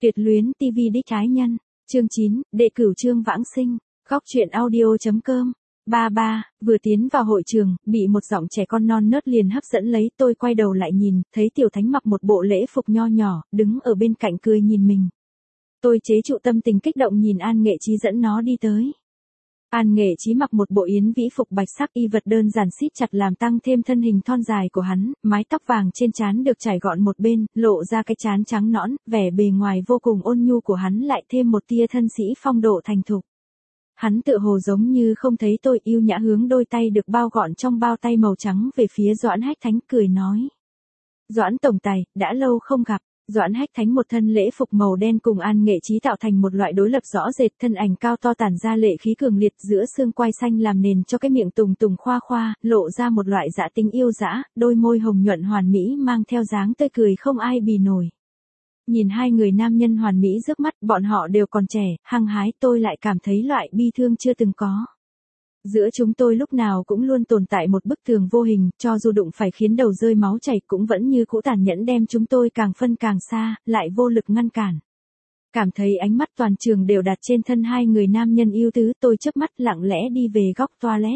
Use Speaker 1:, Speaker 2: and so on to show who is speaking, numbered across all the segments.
Speaker 1: Tuyệt luyến TV đích ái nhân. Chương 9, đệ cửu chương vãng sinh. Góc truyện audio.com. Ba, vừa tiến vào hội trường, bị một giọng trẻ con non nớt liền hấp dẫn lấy, tôi quay đầu lại nhìn, thấy Tiểu Thánh mặc một bộ lễ phục nho nhỏ, đứng ở bên cạnh cười nhìn mình. Tôi chế trụ tâm tình kích động nhìn An Nghệ Chí dẫn nó đi tới. An Nghệ Chí mặc một bộ yến vĩ phục bạch sắc, y vật đơn giản siết chặt làm tăng thêm thân hình thon dài của hắn, mái tóc vàng trên trán được trải gọn một bên, lộ ra cái trán trắng nõn, vẻ bề ngoài vô cùng ôn nhu của hắn lại thêm một tia thân sĩ phong độ thành thục. Hắn tựa hồ giống như không thấy tôi, yêu nhã hướng đôi tay được bao gọn trong bao tay màu trắng về phía Doãn Hách Thánh, cười nói: "Doãn tổng tài, đã lâu không gặp." Doãn Hách Thánh một thân lễ phục màu đen cùng An Nghệ Chí tạo thành một loại đối lập rõ rệt, thân ảnh cao to tản ra lệ khí cường liệt, giữa xương quai xanh làm nền cho cái miệng tùng tùng khoa khoa, lộ ra một loại dã tính yêu dã, đôi môi hồng nhuận hoàn mỹ mang theo dáng tươi cười không ai bì nổi. Nhìn hai người nam nhân hoàn mỹ trước mắt, bọn họ đều còn trẻ, hăng hái, tôi lại cảm thấy loại bi thương chưa từng có. Giữa chúng tôi lúc nào cũng luôn tồn tại một bức tường vô hình, cho dù đụng phải khiến đầu rơi máu chảy cũng vẫn như cũ tàn nhẫn đem chúng tôi càng phân càng xa, lại vô lực ngăn cản. Cảm thấy ánh mắt toàn trường đều đặt trên thân hai người nam nhân yêu tứ, tôi chớp mắt lặng lẽ đi về góc toilet.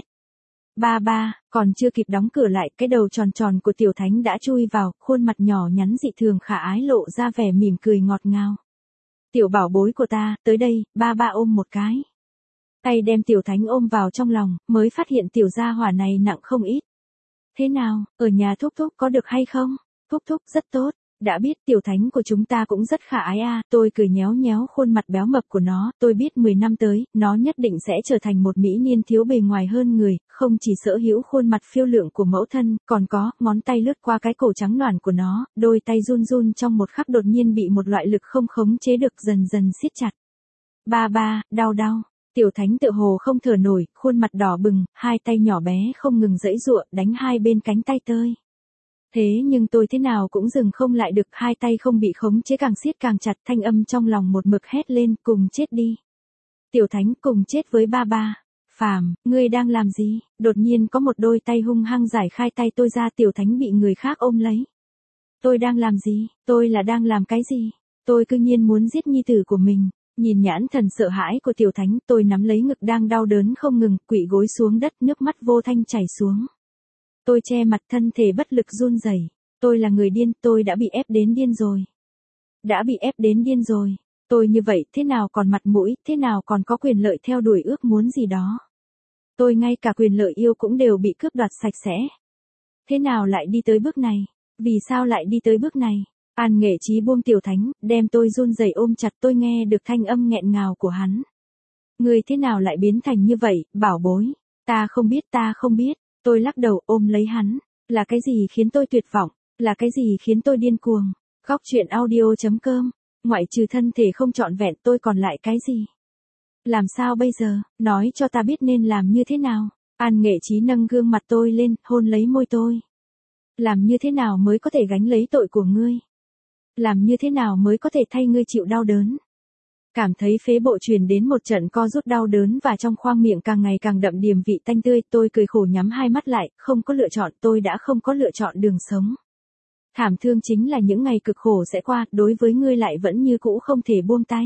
Speaker 1: Ba, còn chưa kịp đóng cửa lại, cái đầu tròn tròn của Tiểu Thánh đã chui vào, khuôn mặt nhỏ nhắn dị thường khả ái lộ ra vẻ mỉm cười ngọt ngào. "Tiểu bảo bối của ta, tới đây." Ba ôm một cái. Tay đem Tiểu Thánh ôm vào trong lòng, mới phát hiện tiểu gia hỏa này nặng không ít. "Thế nào, ở nhà thúc thúc có được hay không?" "Thúc thúc rất tốt, đã biết Tiểu Thánh của chúng ta cũng rất khả ái a." Tôi cười nhéo nhéo khuôn mặt béo mập của nó, tôi biết 10 năm tới, nó nhất định sẽ trở thành một mỹ niên thiếu bề ngoài hơn người, không chỉ sở hữu khuôn mặt phiêu lượng của mẫu thân, còn có, ngón tay lướt qua cái cổ trắng nõn của nó, đôi tay run run trong một khắc đột nhiên bị một loại lực không khống chế được dần dần siết chặt. Ba, đau. Tiểu Thánh tựa hồ không thở nổi, khuôn mặt đỏ bừng, hai tay nhỏ bé không ngừng giãy giụa, đánh hai bên cánh tay tôi. Thế nhưng tôi thế nào cũng dừng không lại được, hai tay không bị khống chế càng siết càng chặt, thanh âm trong lòng một mực hét lên: "Cùng chết đi. Tiểu Thánh, cùng chết với ba." "Phàm, ngươi đang làm gì?" Đột nhiên có một đôi tay hung hăng giải khai tay tôi ra, Tiểu Thánh bị người khác ôm lấy. "Tôi đang làm gì? Tôi là đang làm cái gì?" Tôi cư nhiên muốn giết nhi tử của mình. Nhìn nhãn thần sợ hãi của Tiểu Thánh, tôi nắm lấy ngực đang đau đớn không ngừng, quỵ gối xuống đất, nước mắt vô thanh chảy xuống. Tôi che mặt, thân thể bất lực run rẩy. Tôi là người điên, tôi đã bị ép đến điên rồi. Đã bị ép đến điên rồi. Tôi như vậy, thế nào còn mặt mũi, thế nào còn có quyền lợi theo đuổi ước muốn gì đó. Tôi ngay cả quyền lợi yêu cũng đều bị cướp đoạt sạch sẽ. Thế nào lại đi tới bước này? Vì sao lại đi tới bước này? An Nghệ Chí buông Tiểu Thánh, đem tôi run rẩy ôm chặt, tôi nghe được thanh âm nghẹn ngào của hắn. "Ngươi thế nào lại biến thành như vậy, bảo bối?" Ta không biết. Tôi lắc đầu ôm lấy hắn. Là cái gì khiến tôi tuyệt vọng? Là cái gì khiến tôi điên cuồng? Góc truyện audio.com. Ngoại trừ thân thể không trọn vẹn, tôi còn lại cái gì? Làm sao bây giờ? Nói cho ta biết nên làm như thế nào? An Nghệ Chí nâng gương mặt tôi lên, hôn lấy môi tôi. "Làm như thế nào mới có thể gánh lấy tội của ngươi? Làm như thế nào mới có thể thay ngươi chịu đau đớn?" Cảm thấy phế bộ truyền đến một trận co rút đau đớn và trong khoang miệng càng ngày càng đậm điểm vị tanh tươi, tôi cười khổ nhắm hai mắt lại, không có lựa chọn, tôi đã không có lựa chọn đường sống. Thảm thương chính là những ngày cực khổ sẽ qua, đối với ngươi lại vẫn như cũ không thể buông tay.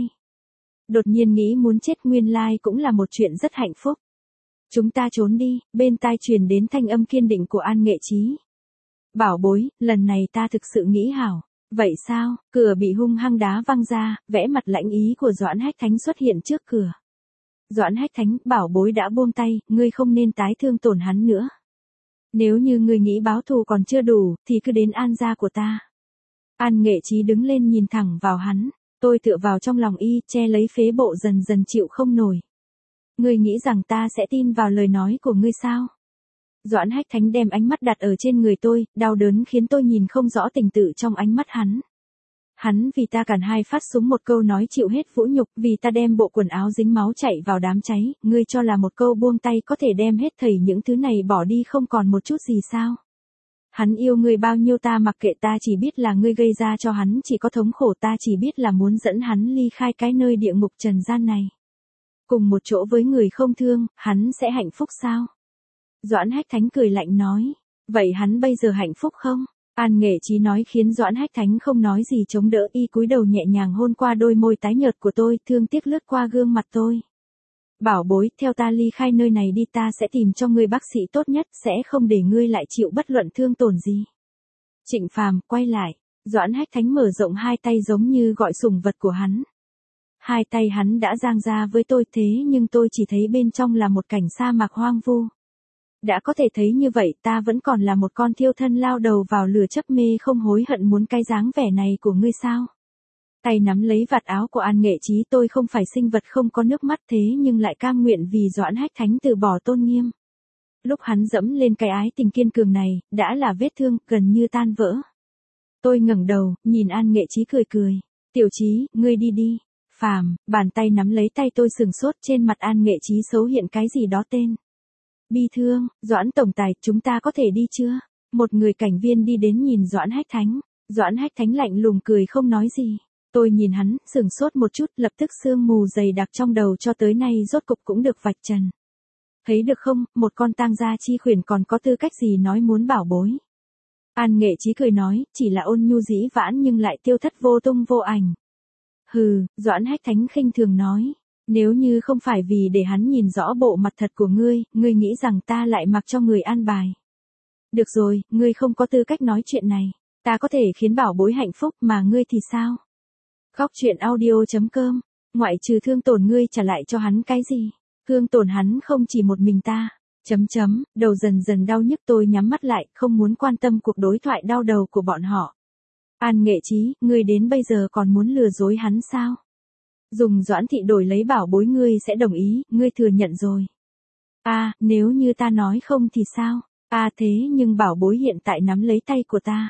Speaker 1: Đột nhiên nghĩ muốn chết, nguyên lai cũng là một chuyện rất hạnh phúc. "Chúng ta trốn đi." Bên tai truyền đến thanh âm kiên định của An Nghệ Chí. "Bảo bối, lần này ta thực sự nghĩ hảo." "Vậy sao?" Cửa bị hung hăng đá văng ra, vẽ mặt lãnh ý của Doãn Hách Thánh xuất hiện trước cửa. "Doãn Hách Thánh, bảo bối đã buông tay, ngươi không nên tái thương tổn hắn nữa. Nếu như ngươi nghĩ báo thù còn chưa đủ, thì cứ đến An gia của ta." An Nghệ Chí đứng lên nhìn thẳng vào hắn, tôi tựa vào trong lòng y, che lấy phế bộ dần dần chịu không nổi. "Ngươi nghĩ rằng ta sẽ tin vào lời nói của ngươi sao?" Doãn Hách Thánh đem ánh mắt đặt ở trên người tôi, đau đớn khiến tôi nhìn không rõ tình tự trong ánh mắt hắn. Hắn vì ta cản hai phát súng, một câu nói chịu hết vũ nhục, vì ta đem bộ quần áo dính máu chạy vào đám cháy, ngươi cho là một câu buông tay có thể đem hết thảy những thứ này bỏ đi không còn một chút gì sao? Hắn yêu ngươi bao nhiêu ta mặc kệ, ta chỉ biết là ngươi gây ra cho hắn chỉ có thống khổ, ta chỉ biết là muốn dẫn hắn ly khai cái nơi địa ngục trần gian này. Cùng một chỗ với người không thương, hắn sẽ hạnh phúc sao? Doãn Hách Thánh cười lạnh nói. "Vậy hắn bây giờ hạnh phúc không?" An Nghệ Chí nói khiến Doãn Hách Thánh không nói gì chống đỡ, y cúi đầu nhẹ nhàng hôn qua đôi môi tái nhợt của tôi, thương tiếc lướt qua gương mặt tôi. Bảo bối, theo ta ly khai nơi này đi, ta sẽ tìm cho ngươi bác sĩ tốt nhất, sẽ không để ngươi lại chịu bất luận thương tổn gì. Trịnh Phàm, quay lại. Doãn Hách Thánh mở rộng hai tay giống như gọi sủng vật của hắn. Hai tay hắn đã dang ra với tôi, thế nhưng tôi chỉ thấy bên trong là một cảnh sa mạc hoang vu. Đã có thể thấy như vậy, ta vẫn còn là một con thiêu thân lao đầu vào lửa chấp mê không hối hận muốn cái dáng vẻ này của ngươi sao? Tay nắm lấy vạt áo của An Nghệ Chí, tôi không phải sinh vật không có nước mắt thế nhưng lại cam nguyện vì Doãn Hách Thánh từ bỏ tôn nghiêm. Lúc hắn dẫm lên cái ái tình kiên cường này, đã là vết thương, gần như tan vỡ. Tôi ngẩng đầu, nhìn An Nghệ Chí cười cười. Tiểu Chí, ngươi đi đi. Phàm, bàn tay nắm lấy tay tôi sừng sốt, trên mặt An Nghệ Chí xấu hiện cái gì đó tên. Bi thương. Doãn tổng tài, chúng ta có thể đi chưa? Một người cảnh viên đi đến nhìn Doãn Hách Thánh. Doãn Hách Thánh lạnh lùng cười không nói gì. Tôi nhìn hắn, sừng sốt một chút, lập tức sương mù dày đặc trong đầu cho tới nay rốt cục cũng được vạch trần. Thấy được không, một con tang gia chi khuyển còn có tư cách gì nói muốn bảo bối. An Nghệ Chí cười nói, chỉ là ôn nhu dĩ vãn nhưng lại tiêu thất vô tung vô ảnh. Hừ, Doãn Hách Thánh khinh thường nói, nếu như không phải vì để hắn nhìn rõ bộ mặt thật của ngươi, ngươi nghĩ rằng ta lại mặc cho người an bài. Được rồi, ngươi không có tư cách nói chuyện này, ta có thể khiến bảo bối hạnh phúc mà ngươi thì sao? Khóc chuyện audio.com, ngoại trừ thương tổn ngươi trả lại cho hắn cái gì? Thương tổn hắn không chỉ một mình ta. Đầu dần dần đau nhức, tôi nhắm mắt lại, không muốn quan tâm cuộc đối thoại đau đầu của bọn họ. An Nghệ Chí, ngươi đến bây giờ còn muốn lừa dối hắn sao? Dùng Doãn thị đổi lấy bảo bối ngươi sẽ đồng ý, ngươi thừa nhận rồi. Nếu như ta nói không thì sao? Thế nhưng bảo bối hiện tại nắm lấy tay của ta.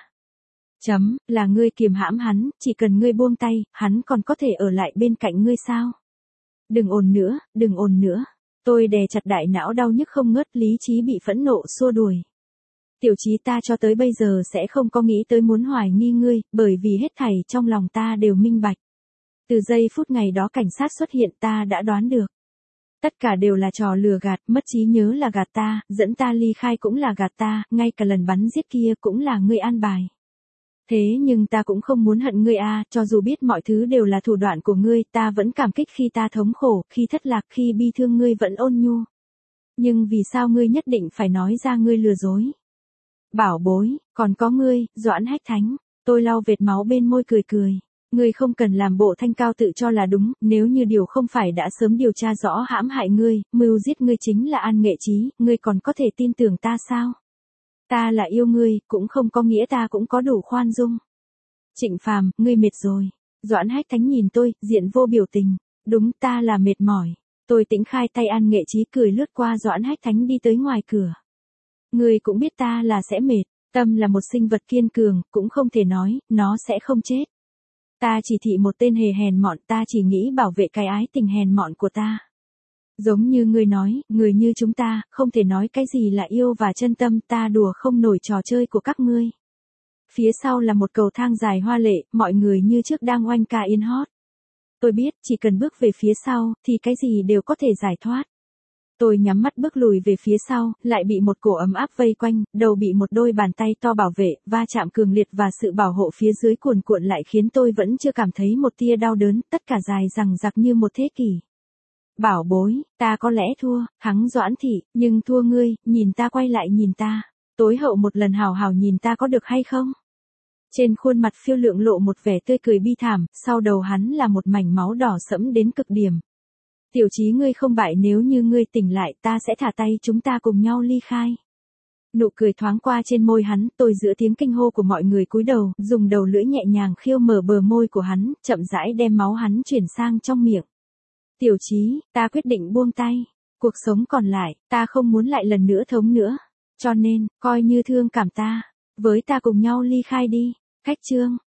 Speaker 1: Là ngươi kiềm hãm hắn, chỉ cần ngươi buông tay, hắn còn có thể ở lại bên cạnh ngươi sao? Đừng ồn nữa, đừng ồn nữa. Tôi đè chặt đại não đau nhức không ngớt, lý trí bị phẫn nộ xua đuổi. Tiểu Chí, ta cho tới bây giờ sẽ không có nghĩ tới muốn hoài nghi ngươi, bởi vì hết thảy trong lòng ta đều minh bạch. Từ giây phút ngày đó cảnh sát xuất hiện ta đã đoán được. Tất cả đều là trò lừa gạt, mất trí nhớ là gạt ta, dẫn ta ly khai cũng là gạt ta, ngay cả lần bắn giết kia cũng là ngươi an bài. Thế nhưng ta cũng không muốn hận ngươi cho dù biết mọi thứ đều là thủ đoạn của ngươi, ta vẫn cảm kích khi ta thống khổ, khi thất lạc, khi bi thương ngươi vẫn ôn nhu. Nhưng vì sao ngươi nhất định phải nói ra ngươi lừa dối? Bảo bối, còn có ngươi, Doãn Hách Thánh. Tôi lau vệt máu bên môi cười cười. Ngươi không cần làm bộ thanh cao tự cho là đúng, nếu như điều không phải đã sớm điều tra rõ hãm hại ngươi, mưu giết ngươi chính là An Nghệ Chí, ngươi còn có thể tin tưởng ta sao? Ta là yêu ngươi, cũng không có nghĩa ta cũng có đủ khoan dung. Trịnh Phàm, ngươi mệt rồi. Doãn Hách Thánh nhìn tôi, diện vô biểu tình. Đúng, ta là mệt mỏi. Tôi tĩnh khai tay An Nghệ Chí, cười lướt qua Doãn Hách Thánh đi tới ngoài cửa. Ngươi cũng biết ta là sẽ mệt, tâm là một sinh vật kiên cường, cũng không thể nói, nó sẽ không chết. Ta chỉ thị một tên hề hèn mọn, ta chỉ nghĩ bảo vệ cái ái tình hèn mọn của ta. Giống như ngươi nói, người như chúng ta, không thể nói cái gì là yêu và chân tâm, ta đùa không nổi trò chơi của các ngươi. Phía sau là một cầu thang dài hoa lệ, mọi người như trước đang oanh ca yên hót. Tôi biết, chỉ cần bước về phía sau, thì cái gì đều có thể giải thoát. Tôi nhắm mắt bước lùi về phía sau, lại bị một cổ ấm áp vây quanh, đầu bị một đôi bàn tay to bảo vệ, va chạm cường liệt và sự bảo hộ phía dưới cuồn cuộn lại khiến tôi vẫn chưa cảm thấy một tia đau đớn, tất cả dài dằng dặc như một thế kỷ. Bảo bối, ta có lẽ thua, thắng Doãn thị, nhưng thua ngươi, nhìn ta, quay lại nhìn ta. Tối hậu một lần hào hào nhìn ta có được hay không? Trên khuôn mặt Phiêu Lượng lộ một vẻ tươi cười bi thảm, sau đầu hắn là một mảnh máu đỏ sẫm đến cực điểm. Tiểu Chí, ngươi không bại, nếu như ngươi tỉnh lại ta sẽ thả tay chúng ta cùng nhau ly khai. Nụ cười thoáng qua trên môi hắn, tôi giữa tiếng kinh hô của mọi người cúi đầu, dùng đầu lưỡi nhẹ nhàng khiêu mở bờ môi của hắn, chậm rãi đem máu hắn chuyển sang trong miệng. Tiểu Chí, ta quyết định buông tay. Cuộc sống còn lại, ta không muốn lại lần nữa thống nữa. Cho nên, coi như thương cảm ta. Với ta cùng nhau ly khai đi. Khách trương.